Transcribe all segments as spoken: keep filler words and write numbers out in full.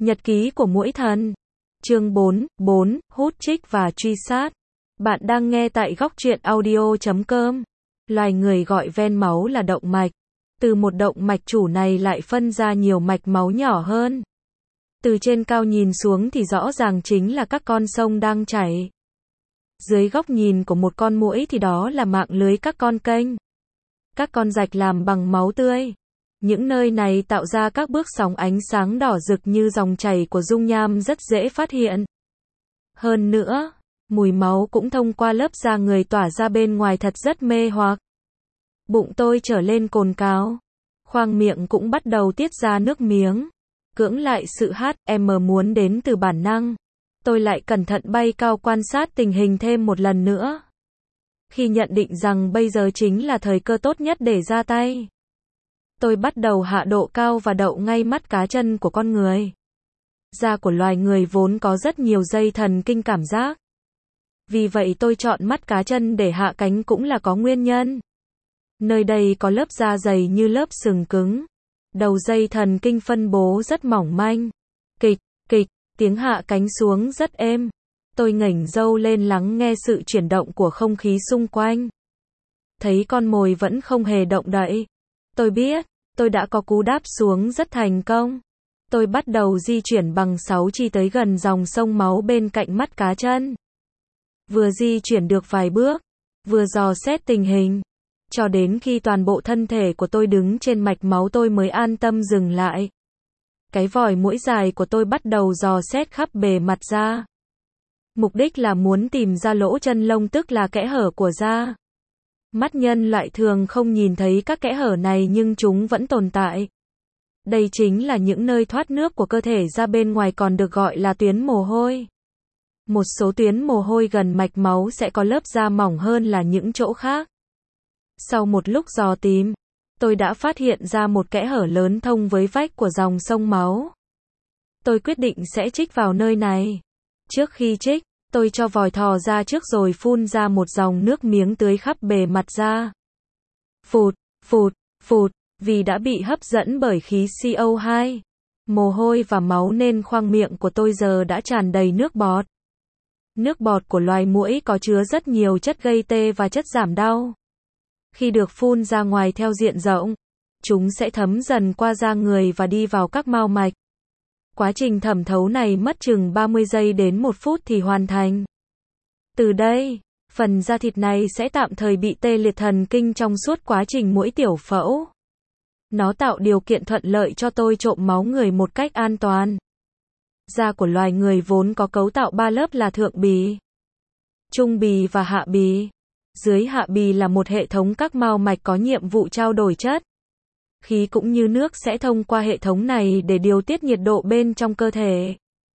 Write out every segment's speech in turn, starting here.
Nhật ký của muỗi thần. Chương bốn, bốn, hút chích và truy sát. Bạn đang nghe tại góc truyện audio chấm com. Loài người gọi ven máu là động mạch. Từ một động mạch chủ này lại phân ra nhiều mạch máu nhỏ hơn. Từ trên cao nhìn xuống thì rõ ràng chính là các con sông đang chảy. Dưới góc nhìn của một con muỗi thì đó là mạng lưới các con kênh. Các con rạch làm bằng máu tươi. Những nơi này tạo ra các bước sóng ánh sáng đỏ rực như dòng chảy của dung nham rất dễ phát hiện. Hơn nữa, mùi máu cũng thông qua lớp da người tỏa ra bên ngoài thật rất mê hoặc. Bụng tôi trở lên cồn cào. Khoang miệng cũng bắt đầu tiết ra nước miếng. Cưỡng lại sự hát em muốn đến từ bản năng. Tôi lại cẩn thận bay cao quan sát tình hình thêm một lần nữa. Khi nhận định rằng bây giờ chính là thời cơ tốt nhất để ra tay, tôi bắt đầu hạ độ cao và đậu ngay mắt cá chân của con người. Da của loài người vốn có rất nhiều dây thần kinh cảm giác. Vì vậy tôi chọn mắt cá chân để hạ cánh cũng là có nguyên nhân. Nơi đây có lớp da dày như lớp sừng cứng. Đầu dây thần kinh phân bố rất mỏng manh. Kịch, kịch, tiếng hạ cánh xuống rất êm. Tôi ngẩng râu lên lắng nghe sự chuyển động của không khí xung quanh. Thấy con mồi vẫn không hề động đậy. Tôi biết, tôi đã có cú đáp xuống rất thành công. Tôi bắt đầu di chuyển bằng sáu chi tới gần dòng sông máu bên cạnh mắt cá chân. Vừa di chuyển được vài bước, vừa dò xét tình hình, cho đến khi toàn bộ thân thể của tôi đứng trên mạch máu tôi mới an tâm dừng lại. Cái vòi muỗi dài của tôi bắt đầu dò xét khắp bề mặt da. Mục đích là muốn tìm ra lỗ chân lông, tức là kẽ hở của da. Mắt nhân loại thường không nhìn thấy các kẽ hở này nhưng chúng vẫn tồn tại. Đây chính là những nơi thoát nước của cơ thể ra bên ngoài, còn được gọi là tuyến mồ hôi. Một số tuyến mồ hôi gần mạch máu sẽ có lớp da mỏng hơn là những chỗ khác. Sau một lúc dò tìm, tôi đã phát hiện ra một kẽ hở lớn thông với vách của dòng sông máu. Tôi quyết định sẽ trích vào nơi này. Trước khi trích, tôi cho vòi thò ra trước rồi phun ra một dòng nước miếng tưới khắp bề mặt da. Phụt, phụt, phụt, vì đã bị hấp dẫn bởi khí xê o hai, mồ hôi và máu nên khoang miệng của tôi giờ đã tràn đầy nước bọt. Nước bọt của loài muỗi có chứa rất nhiều chất gây tê và chất giảm đau. Khi được phun ra ngoài theo diện rộng, chúng sẽ thấm dần qua da người và đi vào các mao mạch. Quá trình thẩm thấu này mất chừng ba mươi giây đến một phút thì hoàn thành. Từ đây, phần da thịt này sẽ tạm thời bị tê liệt thần kinh trong suốt quá trình muỗi tiểu phẫu. Nó tạo điều kiện thuận lợi cho tôi trộm máu người một cách an toàn. Da của loài người vốn có cấu tạo ba lớp là thượng bì, trung bì và hạ bì. Dưới hạ bì là một hệ thống các mao mạch có nhiệm vụ trao đổi chất, khí cũng như nước sẽ thông qua hệ thống này để điều tiết nhiệt độ bên trong cơ thể.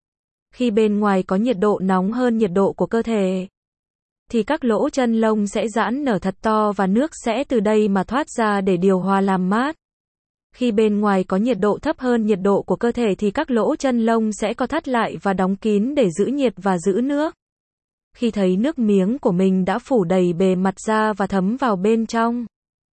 Khi bên ngoài có nhiệt độ nóng hơn nhiệt độ của cơ thể, thì các lỗ chân lông sẽ giãn nở thật to và nước sẽ từ đây mà thoát ra để điều hòa làm mát. Khi bên ngoài có nhiệt độ thấp hơn nhiệt độ của cơ thể thì các lỗ chân lông sẽ co thắt lại và đóng kín để giữ nhiệt và giữ nước. Khi thấy nước miếng của mình đã phủ đầy bề mặt da và thấm vào bên trong,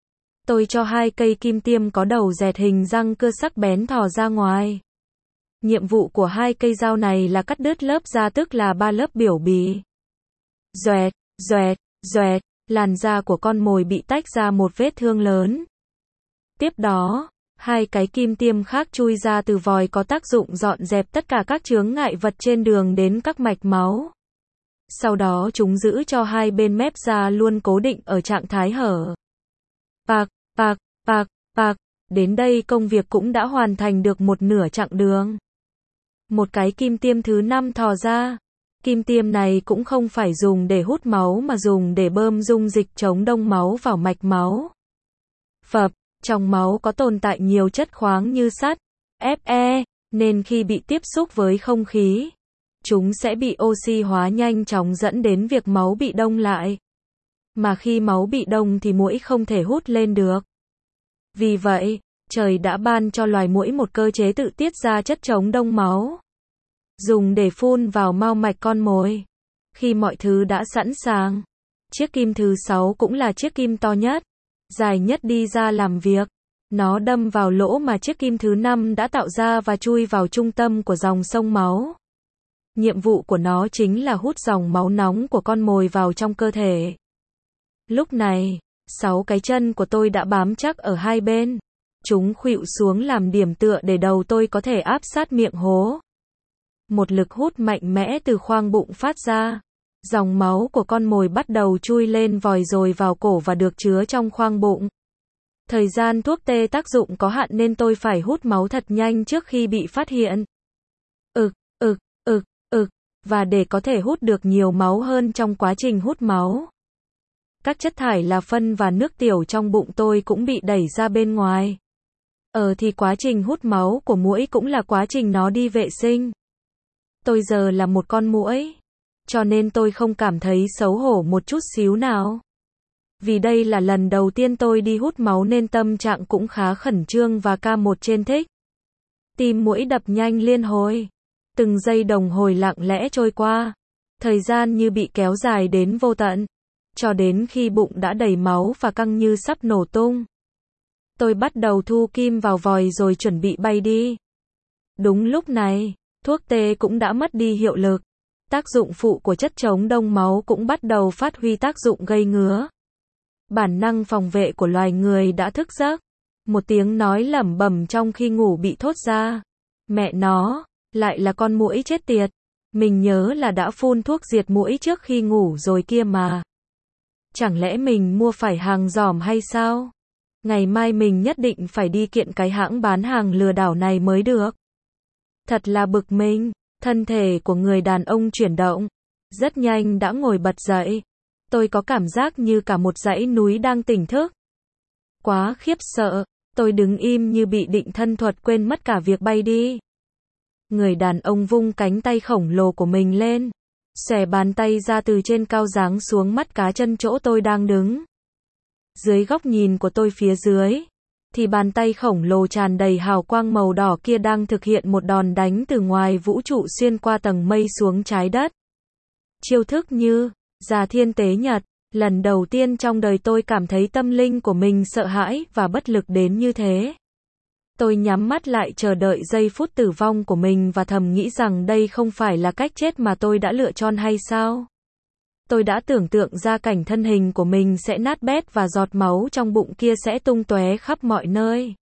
tôi cho hai cây kim tiêm có đầu dẹt hình răng cưa sắc bén thò ra ngoài. Nhiệm vụ của hai cây dao này là cắt đứt lớp da, tức là ba lớp biểu bì. Doẹt, doẹt, doẹt, làn da của con mồi bị tách ra một vết thương lớn. Tiếp đó, hai cái kim tiêm khác chui ra từ vòi có tác dụng dọn dẹp tất cả các chướng ngại vật trên đường đến các mạch máu. Sau đó chúng giữ cho hai bên mép da luôn cố định ở trạng thái hở. Pạc, pạc, pạc, pạc, đến đây công việc cũng đã hoàn thành được một nửa chặng đường. Một cái kim tiêm thứ năm thò ra. Kim tiêm này cũng không phải dùng để hút máu mà dùng để bơm dung dịch chống đông máu vào mạch máu. Phập, trong máu có tồn tại nhiều chất khoáng như sắt, Fe, nên khi bị tiếp xúc với không khí, chúng sẽ bị oxy hóa nhanh chóng dẫn đến việc máu bị đông lại. Mà khi máu bị đông thì muỗi không thể hút lên được. Vì vậy, trời đã ban cho loài muỗi một cơ chế tự tiết ra chất chống đông máu, dùng để phun vào mao mạch con mồi. Khi mọi thứ đã sẵn sàng, chiếc kim thứ sáu cũng là chiếc kim to nhất, dài nhất đi ra làm việc. Nó đâm vào lỗ mà chiếc kim thứ năm đã tạo ra và chui vào trung tâm của dòng sông máu. Nhiệm vụ của nó chính là hút dòng máu nóng của con mồi vào trong cơ thể. Lúc này, sáu cái chân của tôi đã bám chắc ở hai bên. Chúng khuỵu xuống làm điểm tựa để đầu tôi có thể áp sát miệng hố. Một lực hút mạnh mẽ từ khoang bụng phát ra. Dòng máu của con mồi bắt đầu chui lên vòi rồi vào cổ và được chứa trong khoang bụng. Thời gian thuốc tê tác dụng có hạn nên tôi phải hút máu thật nhanh trước khi bị phát hiện. Ực, ực, ực, ực, và để có thể hút được nhiều máu hơn trong quá trình hút máu. Các chất thải là phân và nước tiểu trong bụng tôi cũng bị đẩy ra bên ngoài. Ờ thì quá trình hút máu của muỗi cũng là quá trình nó đi vệ sinh. Tôi giờ là một con muỗi, cho nên tôi không cảm thấy xấu hổ một chút xíu nào. Vì đây là lần đầu tiên tôi đi hút máu nên tâm trạng cũng khá khẩn trương và ca một trên thích. Tim muỗi đập nhanh liên hồi. Từng giây đồng hồi lặng lẽ trôi qua. Thời gian như bị kéo dài đến vô tận. Cho đến khi bụng đã đầy máu và căng như sắp nổ tung. Tôi bắt đầu thu kim vào vòi rồi chuẩn bị bay đi. Đúng lúc này, thuốc tê cũng đã mất đi hiệu lực. Tác dụng phụ của chất chống đông máu cũng bắt đầu phát huy tác dụng gây ngứa. Bản năng phòng vệ của loài người đã thức giấc. Một tiếng nói lẩm bẩm trong khi ngủ bị thốt ra. Mẹ nó, lại là con muỗi chết tiệt. Mình nhớ là đã phun thuốc diệt muỗi trước khi ngủ rồi kia mà. Chẳng lẽ mình mua phải hàng giỏm hay sao? Ngày mai mình nhất định phải đi kiện cái hãng bán hàng lừa đảo này mới được. Thật là bực mình. Thân thể của người đàn ông chuyển động. Rất nhanh đã ngồi bật dậy. Tôi có cảm giác như cả một dãy núi đang tỉnh thức. Quá khiếp sợ. Tôi đứng im như bị định thân thuật quên mất cả việc bay đi. Người đàn ông vung cánh tay khổng lồ của mình lên. Xòe bàn tay ra từ trên cao giáng xuống mắt cá chân chỗ tôi đang đứng. Dưới góc nhìn của tôi phía dưới, thì bàn tay khổng lồ tràn đầy hào quang màu đỏ kia đang thực hiện một đòn đánh từ ngoài vũ trụ xuyên qua tầng mây xuống trái đất. Chiêu thức như Già Thiên Tế Nhật. Lần đầu tiên trong đời tôi cảm thấy tâm linh của mình sợ hãi và bất lực đến như thế. Tôi nhắm mắt lại chờ đợi giây phút tử vong của mình và thầm nghĩ rằng đây không phải là cách chết mà tôi đã lựa chọn hay sao? Tôi đã tưởng tượng ra cảnh thân hình của mình sẽ nát bét và giọt máu trong bụng kia sẽ tung tóe khắp mọi nơi.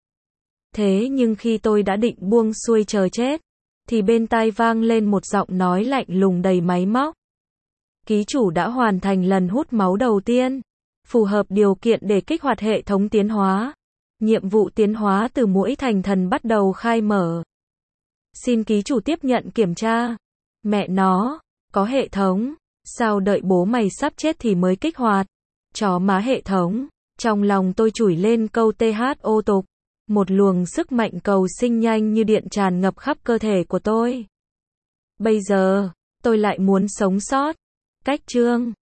Thế nhưng khi tôi đã định buông xuôi chờ chết, thì bên tai vang lên một giọng nói lạnh lùng đầy máy móc. Ký chủ đã hoàn thành lần hút máu đầu tiên, phù hợp điều kiện để kích hoạt hệ thống tiến hóa. Nhiệm vụ tiến hóa từ muỗi thành thần bắt đầu khai mở. Xin ký chủ tiếp nhận kiểm tra. Mẹ nó, có hệ thống, sao đợi bố mày sắp chết thì mới kích hoạt? Chó má hệ thống. Trong lòng tôi chửi lên câu tê hát ô tục. Một luồng sức mạnh cầu sinh nhanh như điện tràn ngập khắp cơ thể của tôi. Bây giờ, tôi lại muốn sống sót. Cách chương